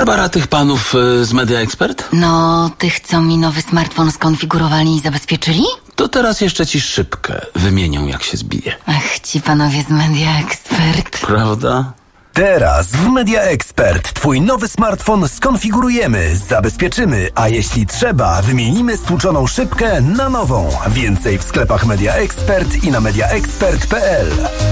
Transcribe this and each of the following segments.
Barbara, tych panów z Media Expert? No, tych, co mi nowy smartfon skonfigurowali i zabezpieczyli? To teraz jeszcze ci szybkę wymienią, jak się zbije. Ach, ci panowie z Media Expert. Prawda? Teraz w Media Expert Twój nowy smartfon skonfigurujemy, zabezpieczymy, a jeśli trzeba, wymienimy stłuczoną szybkę na nową. Więcej w sklepach Media Expert i na mediaexpert.pl.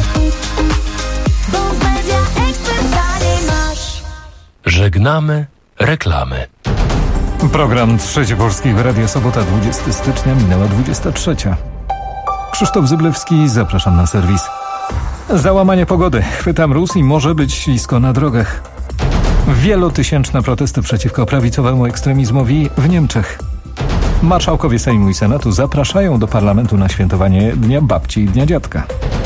Żegnamy reklamy. Program Trzeci Polskiego Radia, sobota 20 stycznia, minęła 23. Krzysztof Zyblewski, zapraszam na serwis. Załamanie pogody. Chwyta mróz i może być ślisko na drogach. Wielotysięczne protesty przeciwko prawicowemu ekstremizmowi w Niemczech. Marszałkowie Sejmu i Senatu zapraszają do parlamentu na świętowanie Dnia Babci i Dnia Dziadka.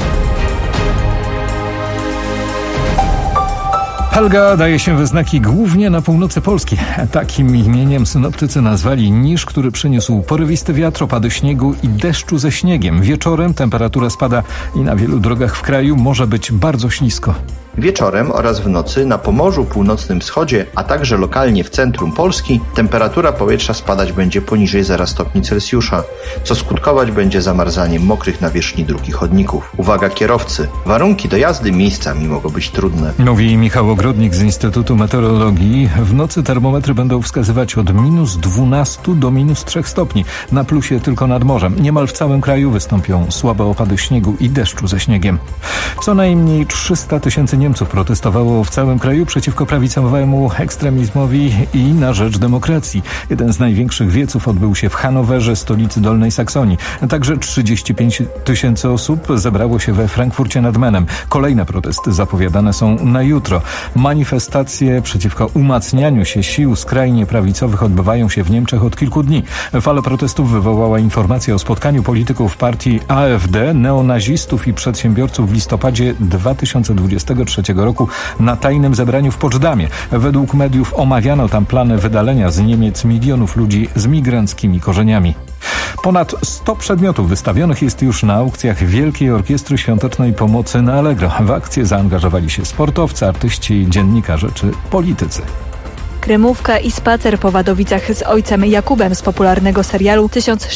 Helga daje się we znaki głównie na północy Polski. Takim imieniem synoptycy nazwali niż, który przyniósł porywisty wiatr, opady śniegu i deszczu ze śniegiem. Wieczorem temperatura spada i na wielu drogach w kraju może być bardzo ślisko. Wieczorem oraz w nocy na Pomorzu, północnym wschodzie, a także lokalnie w centrum Polski temperatura powietrza spadać będzie poniżej 0 stopni Celsjusza, co skutkować będzie zamarzaniem mokrych nawierzchni dróg i chodników. Uwaga kierowcy, warunki do jazdy miejscami mogą być trudne. Mówi Michał Ogrodnik z Instytutu Meteorologii. W nocy termometry będą wskazywać od -12 do -3 stopni. Na plusie tylko nad morzem. Niemal w całym kraju wystąpią słabe opady śniegu i deszczu ze śniegiem. Co najmniej 300 000 Niemców protestowało w całym kraju przeciwko prawicowemu ekstremizmowi i na rzecz demokracji. Jeden z największych wieców odbył się w Hanowerze, stolicy Dolnej Saksonii. Także 35 000 osób zebrało się we Frankfurcie nad Menem. Kolejne protesty zapowiadane są na jutro. Manifestacje przeciwko umacnianiu się sił skrajnie prawicowych odbywają się w Niemczech od kilku dni. Falę protestów wywołała informacja o spotkaniu polityków partii AfD, neonazistów i przedsiębiorców w listopadzie 2023 roku na tajnym zebraniu w Poczdamie. Według mediów omawiano tam plany wydalenia z Niemiec milionów ludzi z migranckimi korzeniami. Ponad 100 przedmiotów wystawionych jest już na aukcjach Wielkiej Orkiestry Świątecznej Pomocy na Allegro. W akcję zaangażowali się sportowcy, artyści, dziennikarze czy politycy. Kremówka i spacer po Wadowicach z ojcem Jakubem z popularnego serialu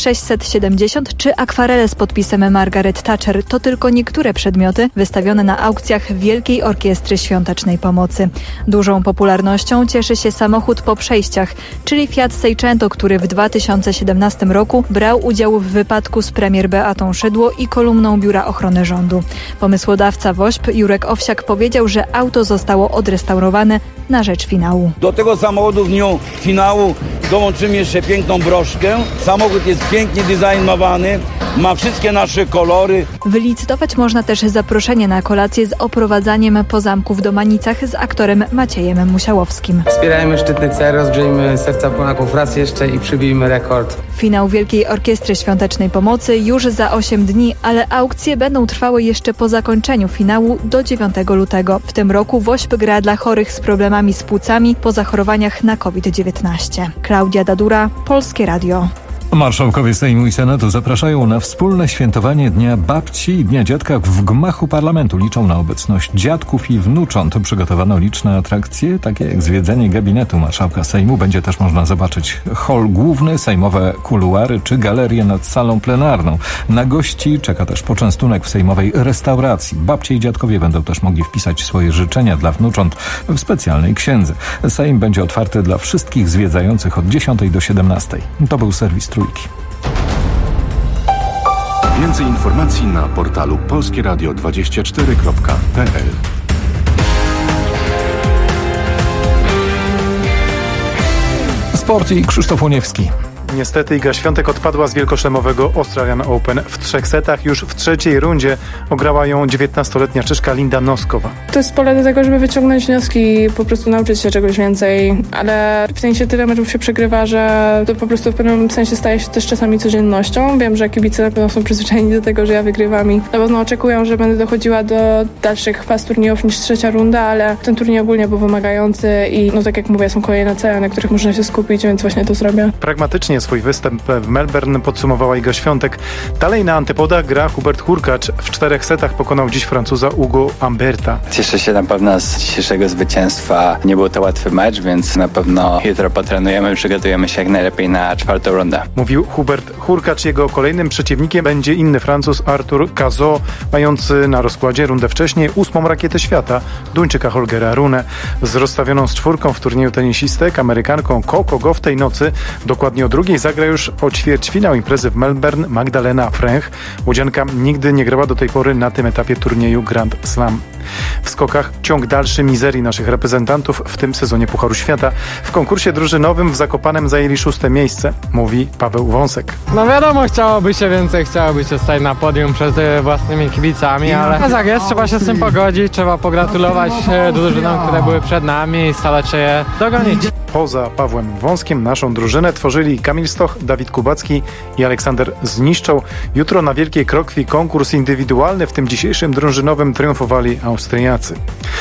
1670 czy akwarele z podpisem Margaret Thatcher to tylko niektóre przedmioty wystawione na aukcjach Wielkiej Orkiestry Świątecznej Pomocy. Dużą popularnością cieszy się samochód po przejściach, czyli Fiat Seicento, który w 2017 roku brał udział w wypadku z premier Beatą Szydło i kolumną Biura Ochrony Rządu. Pomysłodawca WOŚP Jurek Owsiak powiedział, że auto zostało odrestaurowane na rzecz finału. Do tego samochodu w dniu finału dołączymy jeszcze piękną broszkę. Samochód jest pięknie designowany, ma wszystkie nasze kolory. Wylicytować można też zaproszenie na kolację z oprowadzaniem po zamku w Domanicach z aktorem Maciejem Musiałowskim. Wspierajmy szczytny cel, rozgrzejmy serca Polaków raz jeszcze i przybijmy rekord. Finał Wielkiej Orkiestry Świątecznej Pomocy już za 8 dni, ale aukcje będą trwały jeszcze po zakończeniu finału do 9 lutego. W tym roku WOŚP gra dla chorych z problemami z płucami po zachorowaniach na COVID-19. Klaudia Dadura, Polskie Radio. Marszałkowie Sejmu i Senatu zapraszają na wspólne świętowanie Dnia Babci i Dnia Dziadka w gmachu parlamentu. Liczą na obecność dziadków i wnucząt. Przygotowano liczne atrakcje, takie jak zwiedzenie gabinetu marszałka Sejmu. Będzie też można zobaczyć hol główny, sejmowe kuluary czy galerię nad salą plenarną. Na gości czeka też poczęstunek w sejmowej restauracji. Babcie i dziadkowie będą też mogli wpisać swoje życzenia dla wnucząt w specjalnej księdze. Sejm będzie otwarty dla wszystkich zwiedzających od 10 do 17. To był serwis Trójki. Więcej informacji na portalu polskieradio24.pl. Sport i Krzysztof Łoniewski. Niestety Iga Świątek odpadła z wielkoszlemowego Australian Open w 3 setach. Już w trzeciej rundzie ograła ją 19-letnia Czeszka Linda Noskowa. To jest pole do tego, żeby wyciągnąć wnioski i po prostu nauczyć się czegoś więcej, ale w sensie tyle meczów się przegrywa, że to po prostu w pewnym sensie staje się też czasami codziennością. Wiem, że kibice na pewno są przyzwyczajeni do tego, że ja wygrywam i na pewno oczekują, że będę dochodziła do dalszych faz turniejów niż trzecia runda, ale ten turniej ogólnie był wymagający i no tak jak mówię, są kolejne cele, na których można się skupić, więc właśnie to zrobię. Pragmatycznie swój występ w Melbourne, podsumowała Iga Świątek. Dalej na antypodach gra Hubert Hurkacz. W 4 setach pokonał dziś Francuza Hugo Humberta. Cieszę się na pewno z dzisiejszego zwycięstwa. Nie był to łatwy mecz, więc na pewno jutro potrenujemy, przygotujemy się jak najlepiej na 4. rundę. Mówił Hubert Hurkacz. Jego kolejnym przeciwnikiem będzie inny Francuz Arthur Cazaux, mający na rozkładzie rundę wcześniej 8. rakietę świata, Duńczyka Holgera Rune. Z rozstawioną z 4 w turnieju tenisistek, Amerykanką Coco Gauff tej nocy, dokładnie o 2 zagra już o ćwierćfinał imprezy w Melbourne Magdalena Fręch. Łodzianka nigdy nie grała do tej pory na tym etapie turnieju Grand Slam. W skokach ciąg dalszy mizerii naszych reprezentantów w tym sezonie Pucharu Świata. W konkursie drużynowym w Zakopanem zajęli 6. miejsce, mówi Paweł Wąsek. No wiadomo, chciałoby się więcej, chciałoby się stać na podium przed własnymi kibicami, ale tak jest, trzeba się z tym pogodzić, trzeba pogratulować drużynom, które były przed nami i starać się je dogonić. Poza Pawłem Wąskiem naszą drużynę tworzyli Kamil Stoch, Dawid Kubacki i Aleksander Zniszczą. Jutro na Wielkiej Krokwi konkurs indywidualny, w tym dzisiejszym drużynowym triumfowali Austriacy.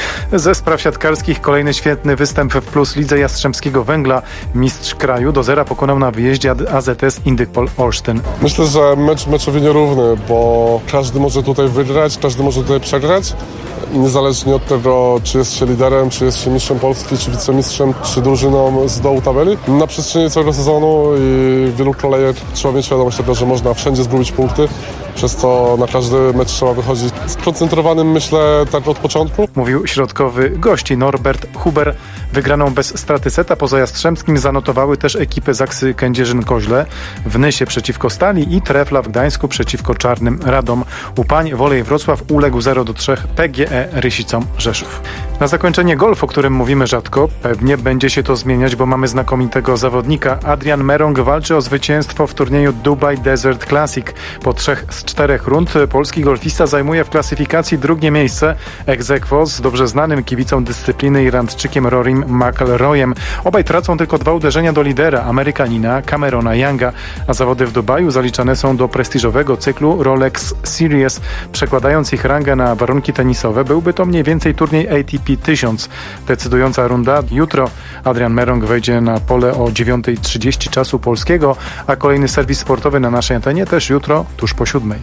Ze spraw siatkarskich kolejny świetny występ w Plus Lidze Jastrzębskiego Węgla. Mistrz kraju do 0 pokonał na wyjeździe AZS Indykpol Olsztyn. Myślę, że mecz meczowi nierówny, bo każdy może tutaj wygrać, każdy może tutaj przegrać. Niezależnie od tego, czy jest się liderem, czy jest się mistrzem Polski, czy wicemistrzem, czy drużyną z dołu tabeli. Na przestrzeni całego sezonu i wielu kolejek trzeba mieć świadomość tego, że można wszędzie zgubić punkty. Przez to na każdy mecz trzeba wychodzić skoncentrowanym, myślę, tak od początku. Mówił środkowy gości Norbert Huber. Wygraną bez straty seta poza Jastrzębskim zanotowały też ekipy Zaksy Kędzierzyn-Koźle w Nysie przeciwko Stali i Trefla w Gdańsku przeciwko Czarnym Radom. U pań Wolej Wrocław uległ 0-3 PGE Rysicom Rzeszów. Na zakończenie golf, o którym mówimy rzadko, pewnie będzie się to zmieniać, bo mamy znakomitego zawodnika. Adrian Merong walczy o zwycięstwo w turnieju Dubai Desert Classic. Po 3 z 4 rund polski golfista zajmuje w klasyfikacji 2. miejsce ex aequo z dobrze znanym kibicom dyscypliny Irlandczykiem Rorim McIlroyem. Obaj tracą tylko 2 uderzenia do lidera, Amerykanina Camerona Younga, a zawody w Dubaju zaliczane są do prestiżowego cyklu Rolex Series. Przekładając ich rangę na warunki tenisowe, byłby to mniej więcej turniej ATP 1000. Decydująca runda jutro. Adrian Merong wejdzie na pole o 9:30 czasu polskiego, a kolejny serwis sportowy na naszej antenie też jutro, tuż po 7.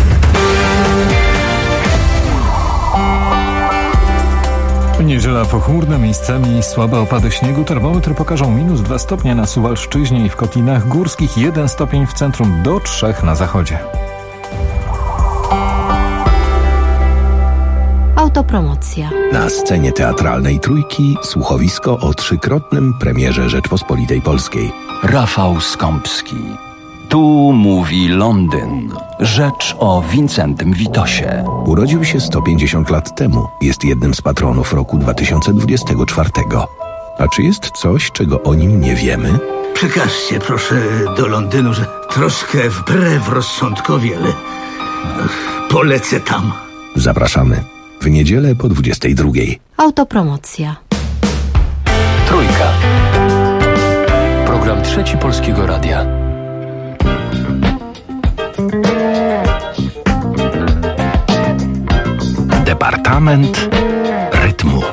Niedziela pochmurna, miejscami słabe opady śniegu. Termometry pokażą -2 stopnie na Suwalszczyźnie i w Kotlinach Górskich, 1 stopień w centrum, do 3 na zachodzie. Autopromocja. Na scenie teatralnej Trójki słuchowisko o 3-krotnym premierze Rzeczpospolitej Polskiej. Rafał Skąpski. Tu mówi Londyn. Rzecz o Wincentym Witosie. Urodził się 150 lat temu. Jest jednym z patronów roku 2024. A czy jest coś, czego o nim nie wiemy? Przekażcie proszę do Londynu, że troszkę wbrew rozsądkowi, ale polecę tam. Zapraszamy. W niedzielę po 22. Autopromocja. Trójka. Program Trzeci Polskiego Radia. Departament rytmu.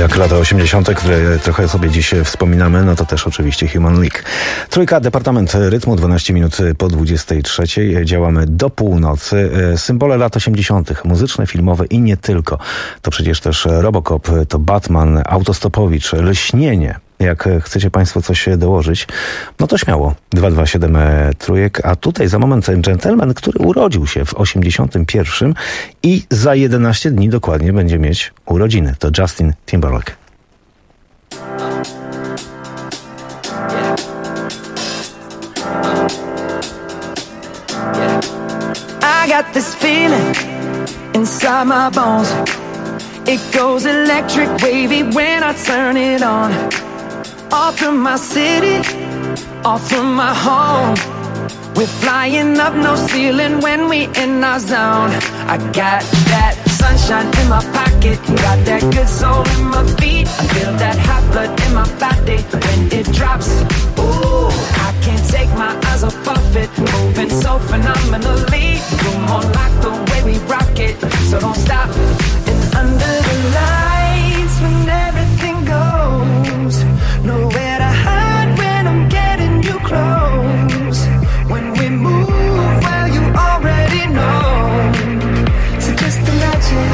Jak lata 80., które trochę sobie dziś wspominamy, no to też oczywiście Human League. Trójka, Departament Rytmu, 12 minut po 23. Działamy do północy. Symbole lat 80., muzyczne, filmowe i nie tylko. To przecież też Robocop, to Batman, Autostopowicz, Lśnienie. Jak chcecie Państwo coś dołożyć, no to śmiało. 227 trójek, a tutaj za moment gentleman, który urodził się w 81 i za 11 dni dokładnie będzie mieć urodziny. To Justin Timberlake. I got this feeling inside my bones. It goes electric wavy when I turn it on. All through my city, all through my home. We're flying up, no ceiling when we in our zone. I got that sunshine in my pocket, got that good soul in my feet. I feel that hot blood in my body when it drops. Ooh, I can't take my eyes off of it, moving so phenomenally. You're more like the way we rock it, so don't stop. And under the lights when everything goes, nowhere to hide when I'm getting you close. When we move, well, you already know. So just imagine.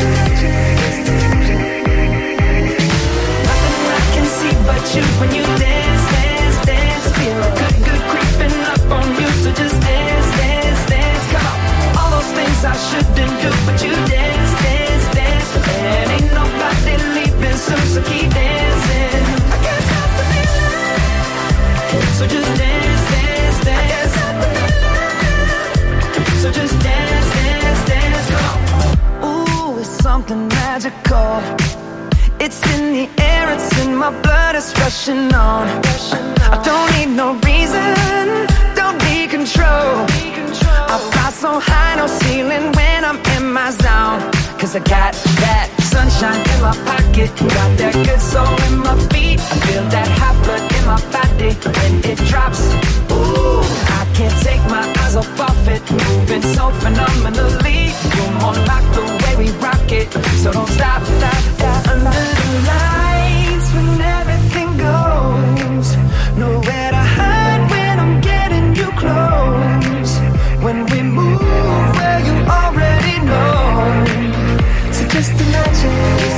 Nothing I can see but you when you dance, dance, dance. Feel good, good creeping up on you. So just dance, dance, dance. Come on. All those things I shouldn't do, but you dance, dance, dance. And ain't nobody leaving soon, so keep dancing. I can't stop the feeling. So just dance, dance, dance. So just dance, dance, dance, come on. Ooh, it's something magical. It's in the air, it's in my blood, it's rushing on. I don't need no reason, don't need control. I fly so high, no ceiling when I'm in my zone. Cause I got that sunshine in my pocket, got that good soul in my feet. I feel that hot blood in my body when it drops. Ooh, I can't take my eyes off of it, moving so phenomenally. You're more like the way we rock it, so don't stop, stop, stop. Under the lights when everything goes, nowhere to hide when I'm getting you close. When we move, well, you already know. So just imagine.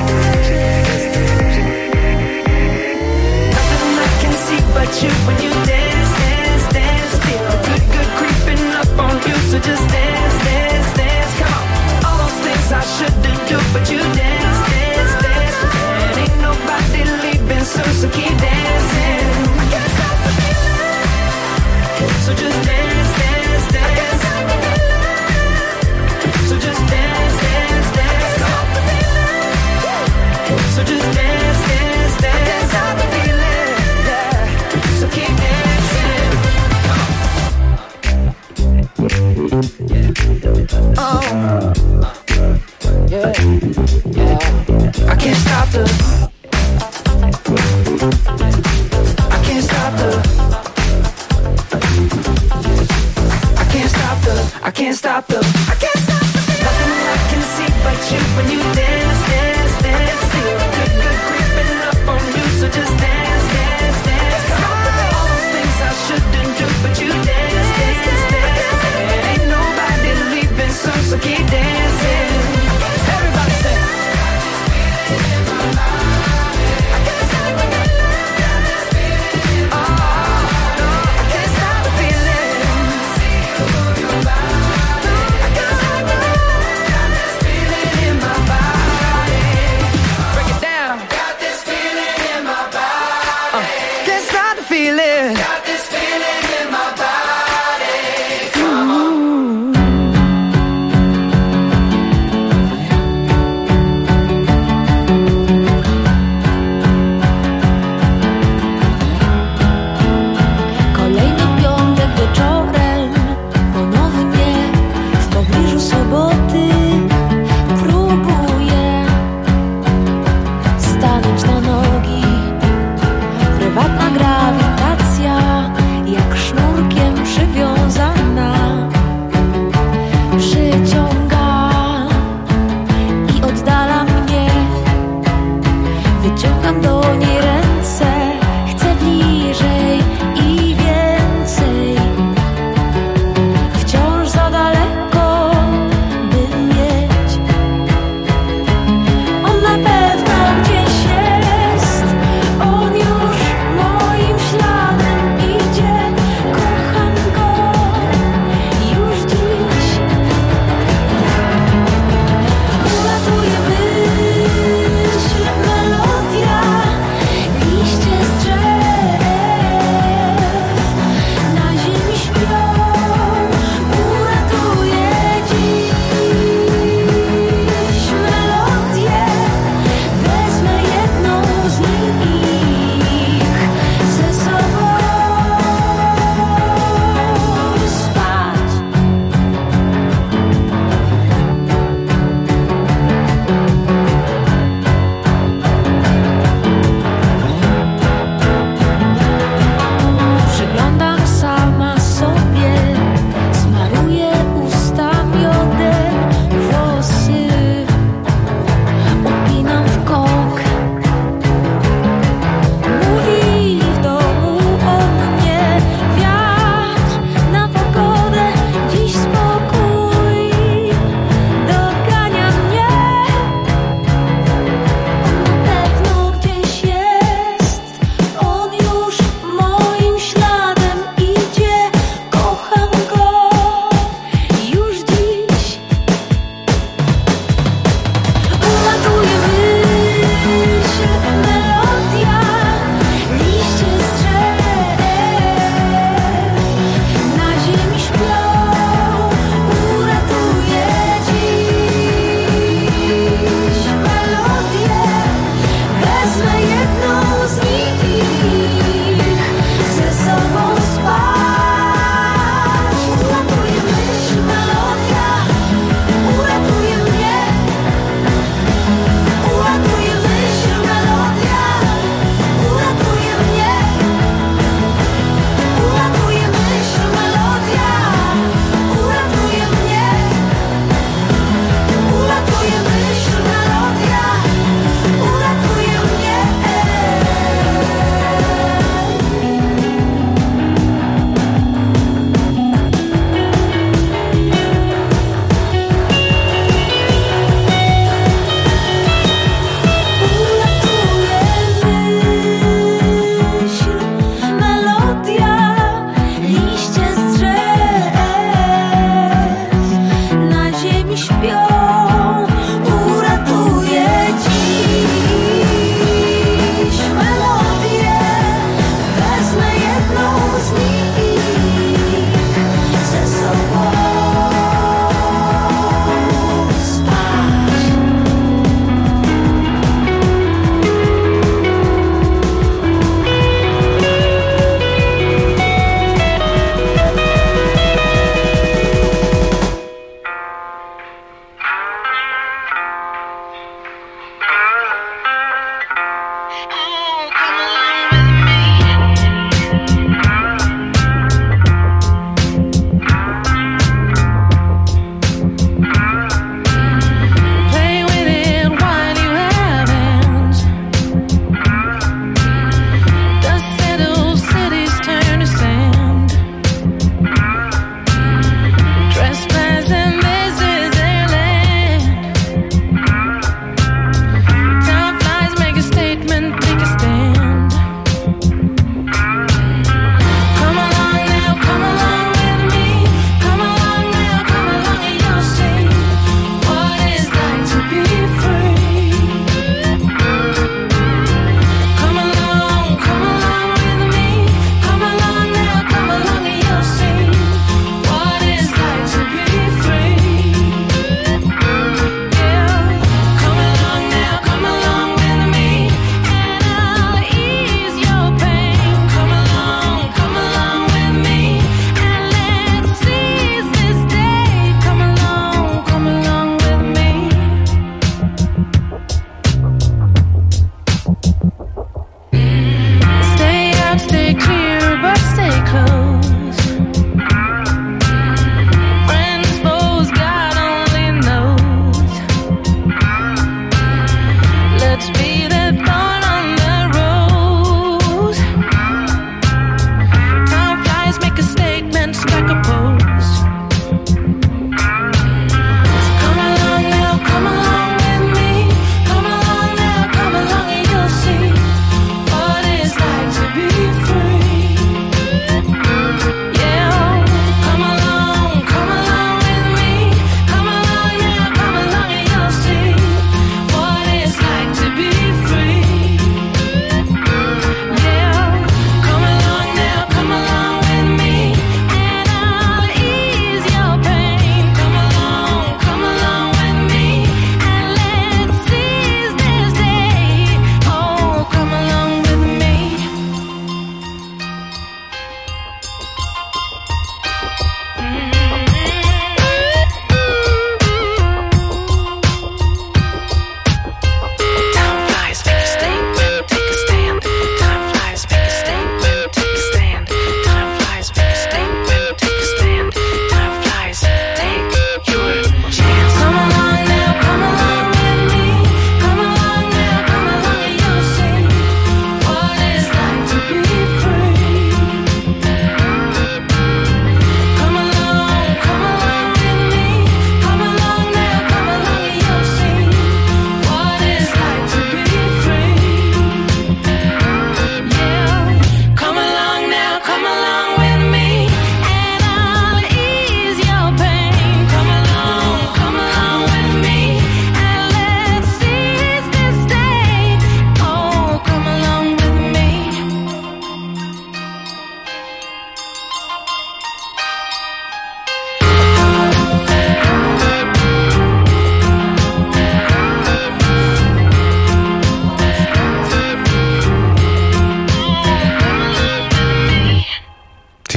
Nothing I can see but you when you dance, dance, dance. Feel good, good creeping up on you. So just dance, dance, dance. Come on. All those things I shouldn't do, but you dance, dance, dance. And ain't nobody leaving soon, so keep dancing. I can't stop the feeling. So just dance, dance, dance. So just dance, dance, dance. So just dance, dance, dance. I can't stop the feeling, yeah. So keep dancing. Oh, yeah, yeah. I can't stop the. I can't stop the. I can't stop the. I can't stop the. I can't stop the. Nothing I can see but you when you dance, dance, dance. Feel good, good creeping up on you. So just dance, dance, dance. All those things I shouldn't do, but you dance, dance, dance. And ain't nobody leaving soon, so keep dancing. Everybody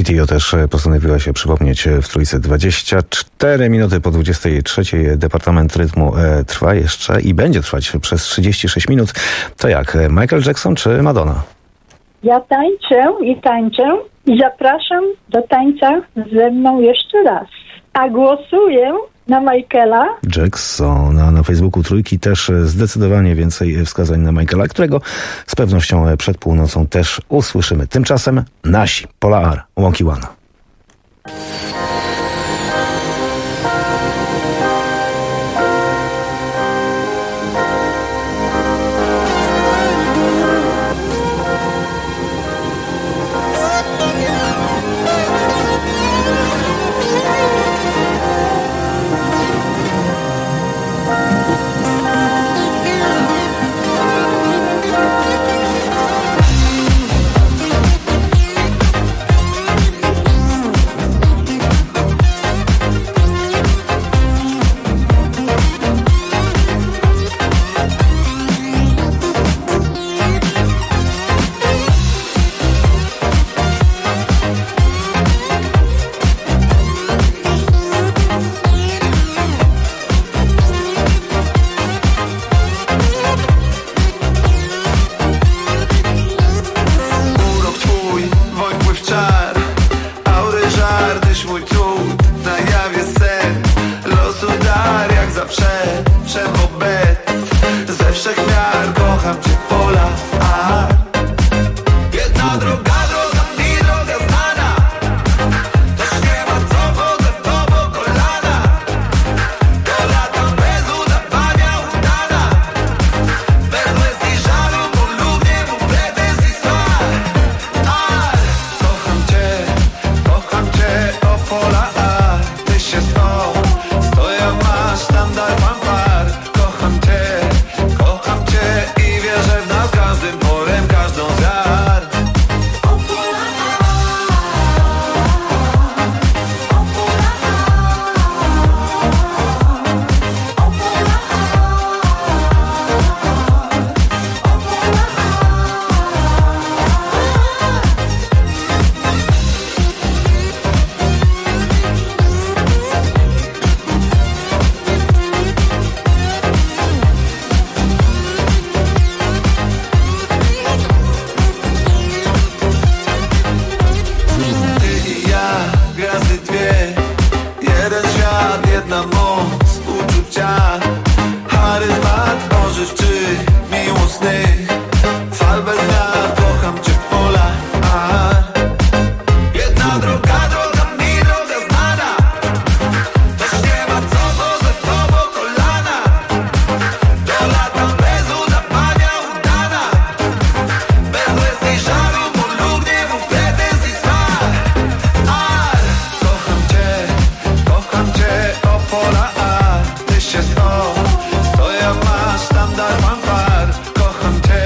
CTO też postanowiła się przypomnieć w Trójce. 24 minuty po 23. Departament Rytmu trwa jeszcze i będzie trwać przez 36 minut. To jak, Michael Jackson czy Madonna? Ja tańczę i zapraszam do tańca ze mną jeszcze raz. A głosuję na Michaela Jacksona. Na Facebooku Trójki też zdecydowanie więcej wskazań na Michaela, którego z pewnością przed północą też usłyszymy. Tymczasem nasi, Pola R, Wonky One. Kocham cię,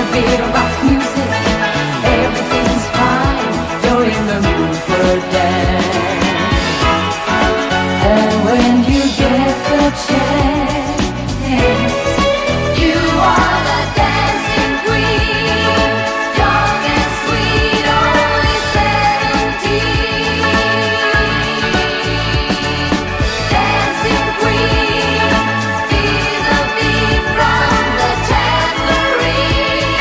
bit of rock music. Everything's fine. You're in the mood for a dance. And when you get the chance, you are the dancing queen. Young and sweet, only 17. Dancing queen, feel the beat from the tambourine.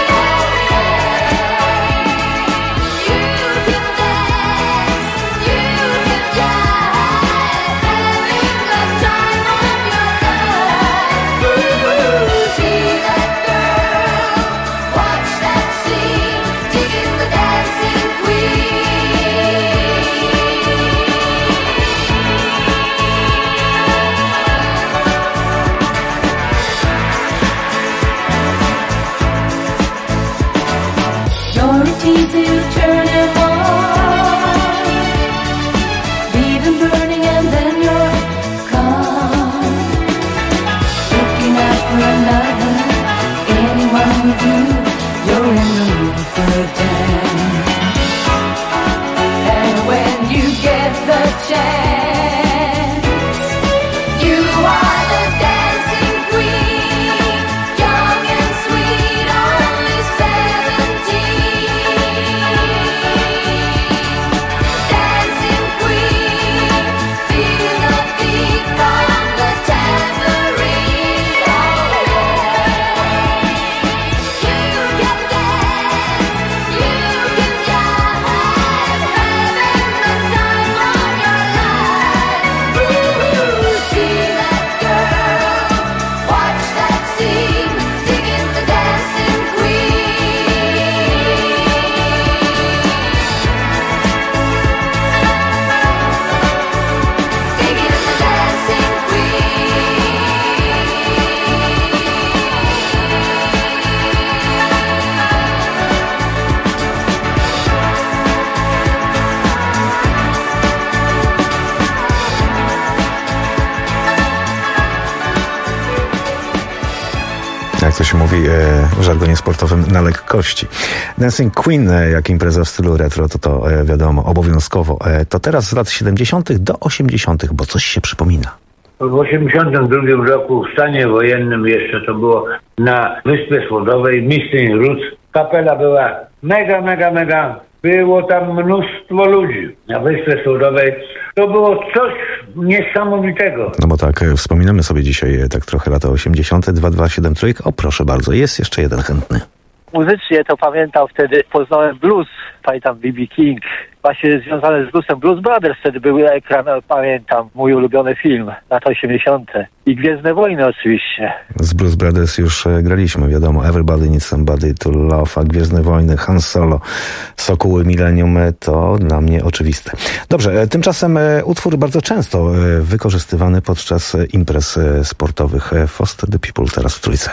You can dance, you can jive, having the time of your life. Ooh, see that girl, watch that scene, digging the dancing queen. You're a teaser, you turn him on. Leave him burning and then you're gone. Looking out for another, anyone will do. You're in the mood for a dance. And when you get the chance, you are the dancing queen. Young and sweet, only 17. Dancing queen, feel the beat from the tambourine. You can dance, you can jive, having the time of your life. Ooh, see that girl, watch that scene, digging the dancing queen. Digging the dancing Jak to się mówi w żargonie sportowym, na lekkości. Dancing Queen, jak impreza w stylu retro, to wiadomo, obowiązkowo. To teraz z lat 70. do 80., bo coś się przypomina. W 82 roku w stanie wojennym jeszcze to było na Wyspie Słodowej, Misting Roots. Kapela była mega. Było tam mnóstwo ludzi na Wyspie Słodowej. To było coś niesamowitego. No bo tak, wspominamy sobie dzisiaj tak trochę lata 80. 227 trójk. O, proszę bardzo, jest jeszcze jeden chętny. Muzycznie to pamiętam, wtedy poznałem blues, pamiętam B.B. King, właśnie związane z bluesem. Blues Brothers wtedy był ekran, pamiętam, mój ulubiony film, lata 80. I Gwiezdne Wojny oczywiście. Z Blues Brothers już graliśmy, wiadomo, Everybody Needs Somebody to Love, a Gwiezdne Wojny, Han Solo, Sokół Millennium, to dla mnie oczywiste. Dobrze, tymczasem utwór bardzo często wykorzystywany podczas imprez sportowych. Foster the People teraz w trójce.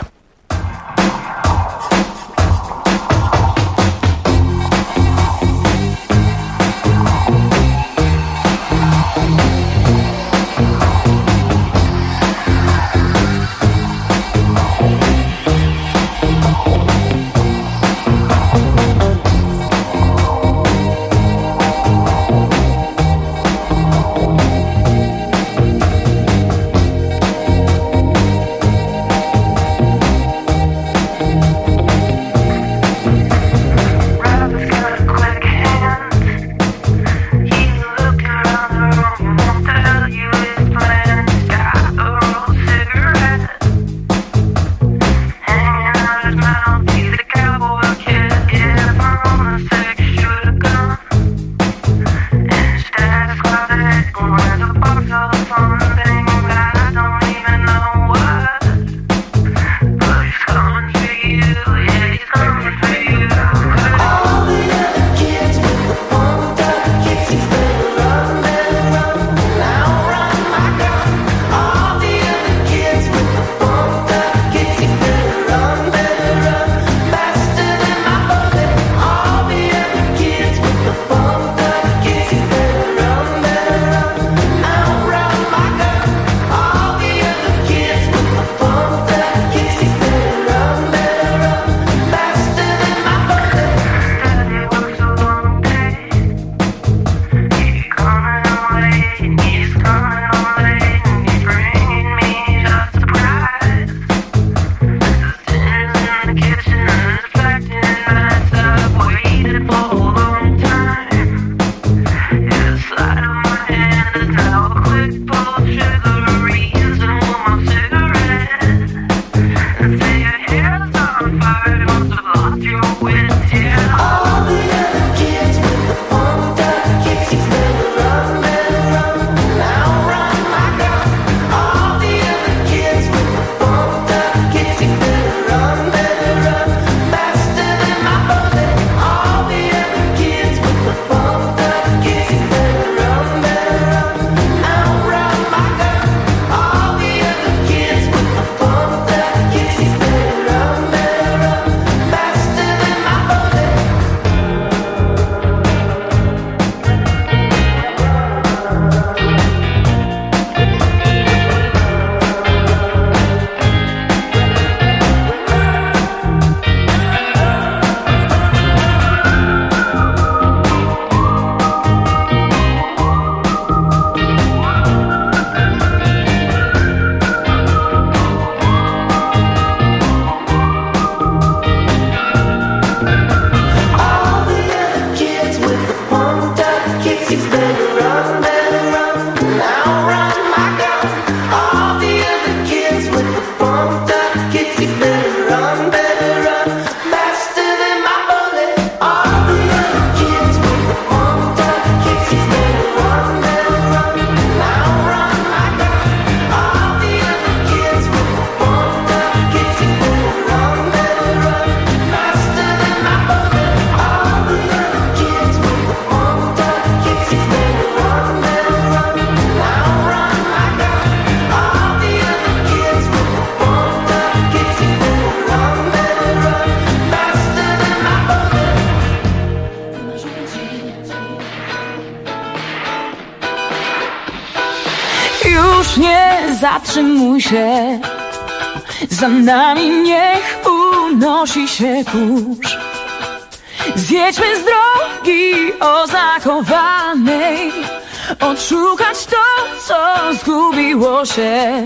zatrzymuj się. Za nami niech unosi się kurz. Zjedźmy z drogi oznakowanej, odszukać to, co zgubiło się.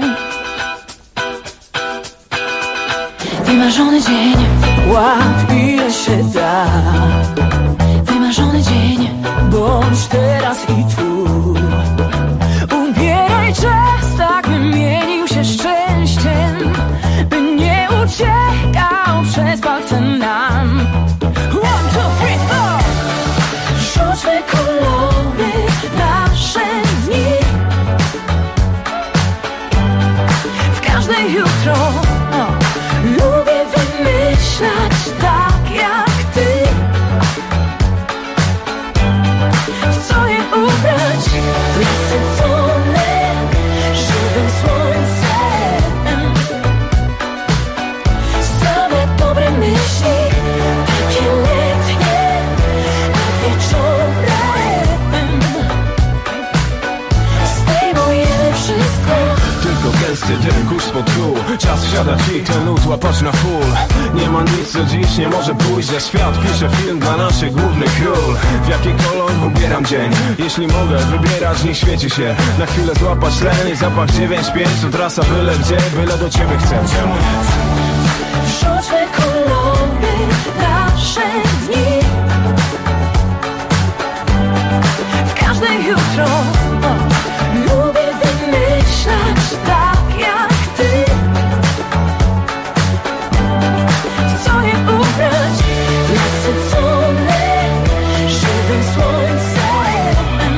Wymarzony dzień, łap ile się da. Wymarzony dzień, bądź teraz i tu. Ubieraj czas, tak wymienił się szczęściem, by nie uciekał przez palce nam. 1, 2, 3, 4. Rzućmy kolory nasze dni. W każde jutro lubię wymyślać tak jak ty. W co je ubrać? Nasycone żywym słońcem. Same dobre myśli, takie letnie, a wieczorem zdejmujemy wszystko. Tylko gęsty dym, kurz spod kół. Czas wsiada ci, ten lód łapać na full. Nie ma nic, co dziś nie może pójść, że świat pisze film dla naszych głównych ról. W jaki kolor ubieram dzień? Jeśli mogę wybierać, niech świeci się. Na chwilę złapać tlen i zapach 9-5. To trasa byle gdzie, byle do ciebie chcę. Czemu nie? Rzućmy kolory nasze dni. W każde jutro lubię wymyślać tak jak ty. W co je ubrać? Nasycone żywym słońcem.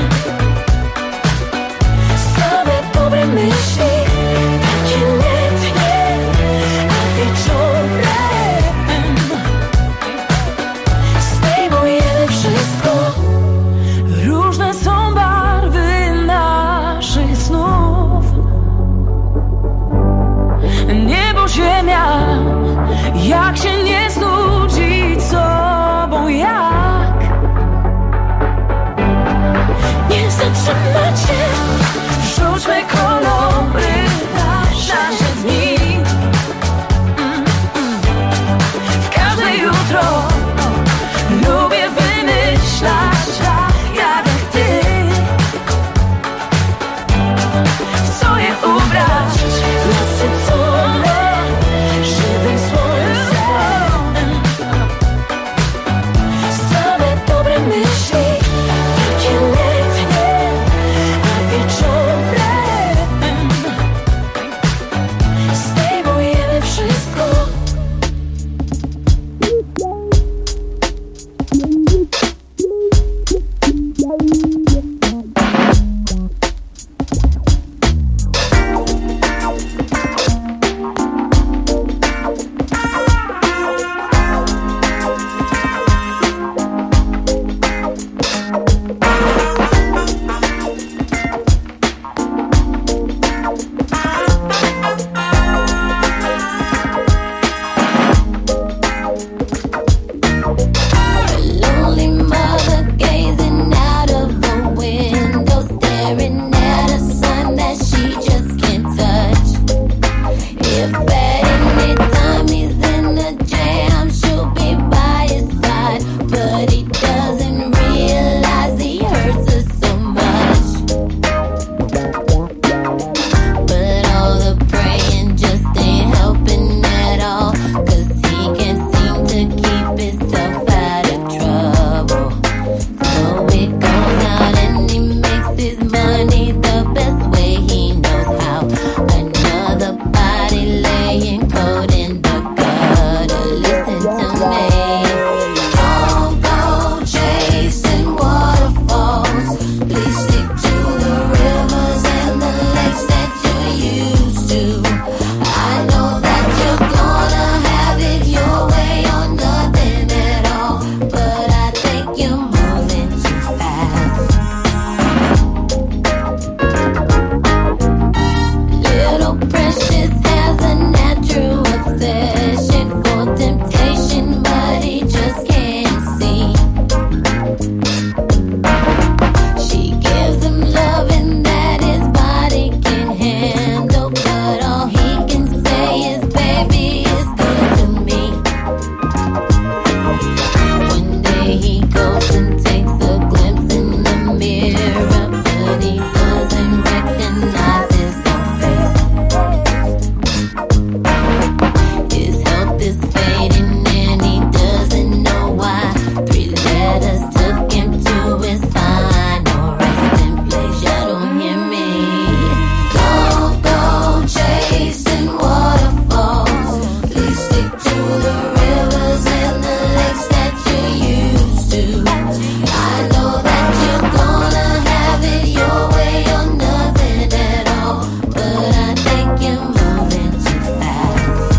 Same dobre myśli, takie letnie, a wieczorem the rivers and the lakes that you used to. I know that you're gonna have it your way or nothing at all, but I think you're moving too fast.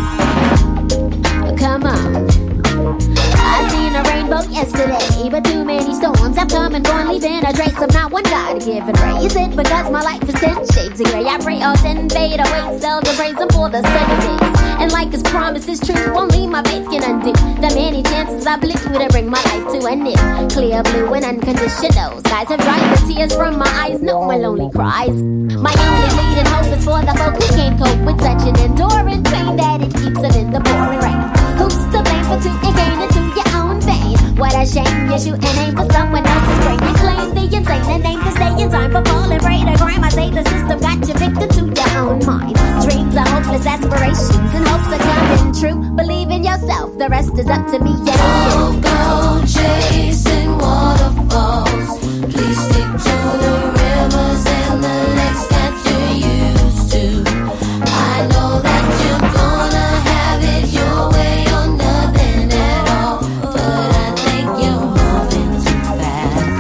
Come on. I seen a rainbow yesterday, but too many storms have come and gone, leaving a trace of not one God-given ray. Is it because my life is 10 shades of gray? I pray all 10 fade away, still to praise him for the 7 days. And like his promise is true, only my faith can undo the many chances I blew to bring my life to an end. Clear blue and unconditional skies have dried the tears from my eyes, no one lonely cries. My only leading hope is for the folk who can't cope with such an enduring pain that it keeps them in the pouring rain. Who's to blame for two and gain into your own vein? What a shame, you shoot an aim for someone else's brain. You claim the insane and aim to stay in time for falling prey to crime. I say the system got you victim to your own mind. Dreams are hopeless aspirations and hopes are coming true. Believe in yourself, the rest is up to me and you. Don't go chasing waterfalls. Please stick to the rivers and the lakes that you used to. I know that you're gonna have it your way or nothing at all, but I think you're moving too fast.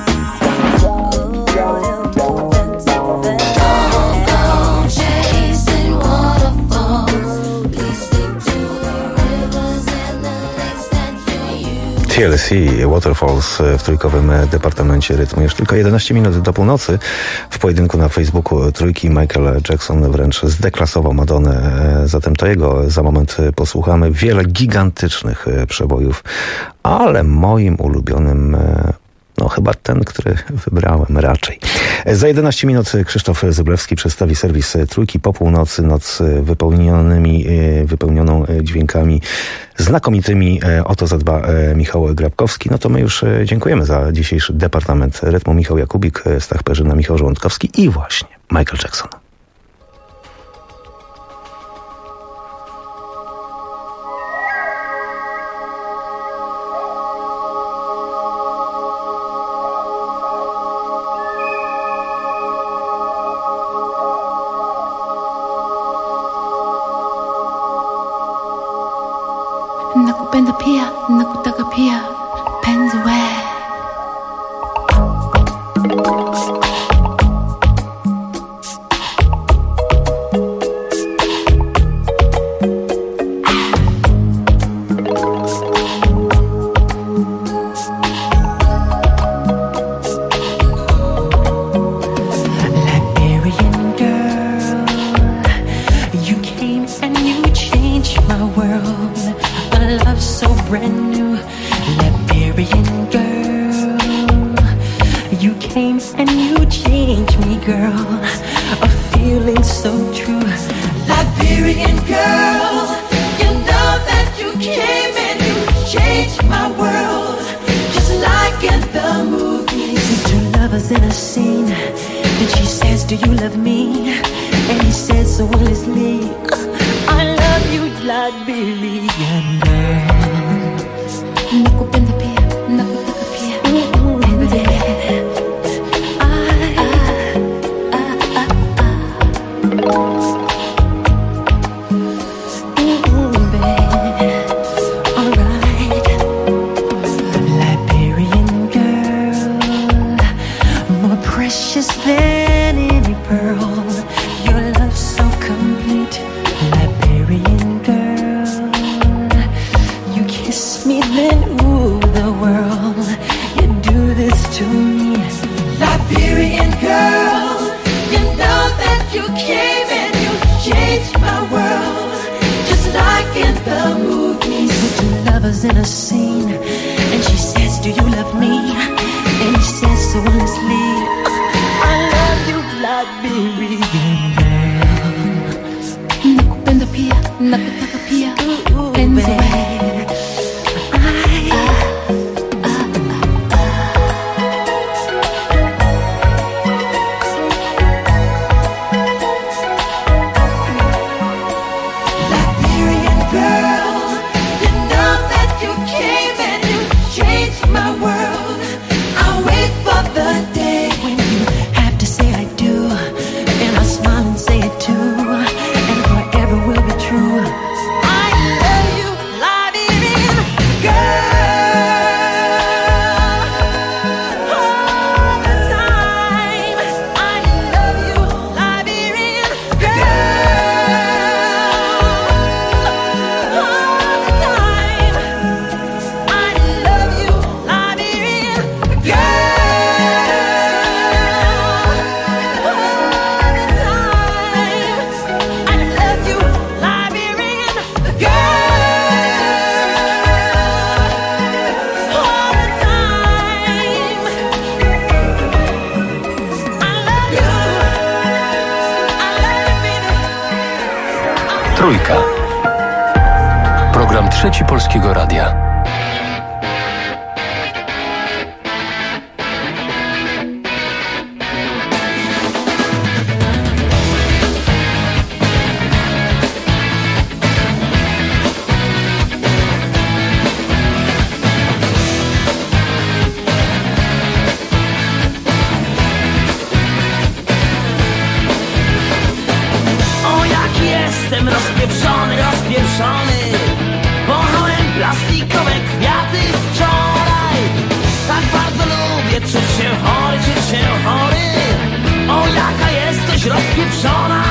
Don't go chasing waterfalls. Please stick to the rivers and the lakes that you used to. TLC, Waterfalls w trójkowym departamencie rytmu. Już tylko 11 minut do północy. W pojedynku na Facebooku trójki Michael Jackson wręcz zdeklasował Madonnę. Zatem to jego za moment posłuchamy. Wiele gigantycznych przebojów, ale moim ulubionym no chyba ten, który wybrałem raczej. Za 11 minut Krzysztof Zyblewski przedstawi serwis Trójki po północy. Noc wypełnioną dźwiękami znakomitymi. O to zadba Michał Grabkowski. No to my już dziękujemy za dzisiejszy Departament Rytmu. Michał Jakubik, Stach Perzyna, Michał Żołądkowski i właśnie Michael Jackson. Nakupenda pia, nakutaka pia, penzi we. Liberian girl, you came and you changed my world. A love so brand new. Liberian girl, you came and you changed me, girl. A feeling so true. Liberian girl, you know that you came and you changed my world, just like in the movies. Two lovers in a scene, and she says, do you love me? And he says so honestly, I love you, Liberian girl. Nakupenda pia, nakutaka pia, penzi we. Liberian girl, more precious than any pearl. Your love so complete. Liberian girl, you kiss me then ooh the world. You do this to me. Liberian girl, you know that you came and you changed my world, just like in the movies. Two lovers in a scene, and she says, do you love me? And he says so honestly, I love you, Liberian girl. Nakupenda pia, nakutaka pia, penzi we. Liberian girl, you know that you came and you changed my world. I'll wait for the day when you have to say I do, and I'll smile and say it too, and forever will be true. I love you, Trójka. Program Trzeci Polskiego Radia. Jestem rozpieprzony, pochałem plastikowe kwiaty wczoraj. Tak bardzo lubię czuć się chory. O, jaka jesteś rozpieprzona.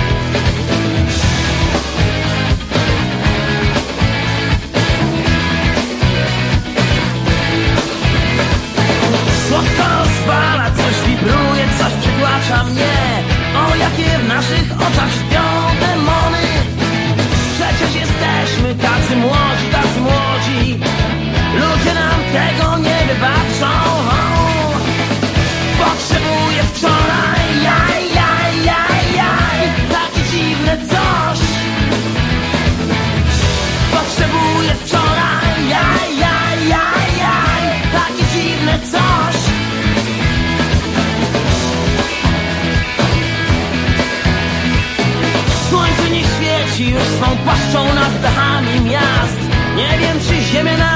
Słodko rozwala, coś wibruje, coś przytłacza mnie. O, jakie w naszych oczach śpią demony. Przecież jesteśmy tacy młodzi. Ludzie nam tego nie wybaczą. Potrzebuję wczoraj, takie dziwne coś. Potrzebuję wczoraj, takie dziwne coś. Słońce nie świeci już swą płaszczą nad dachami miast. Nie wiem, czy ziemię na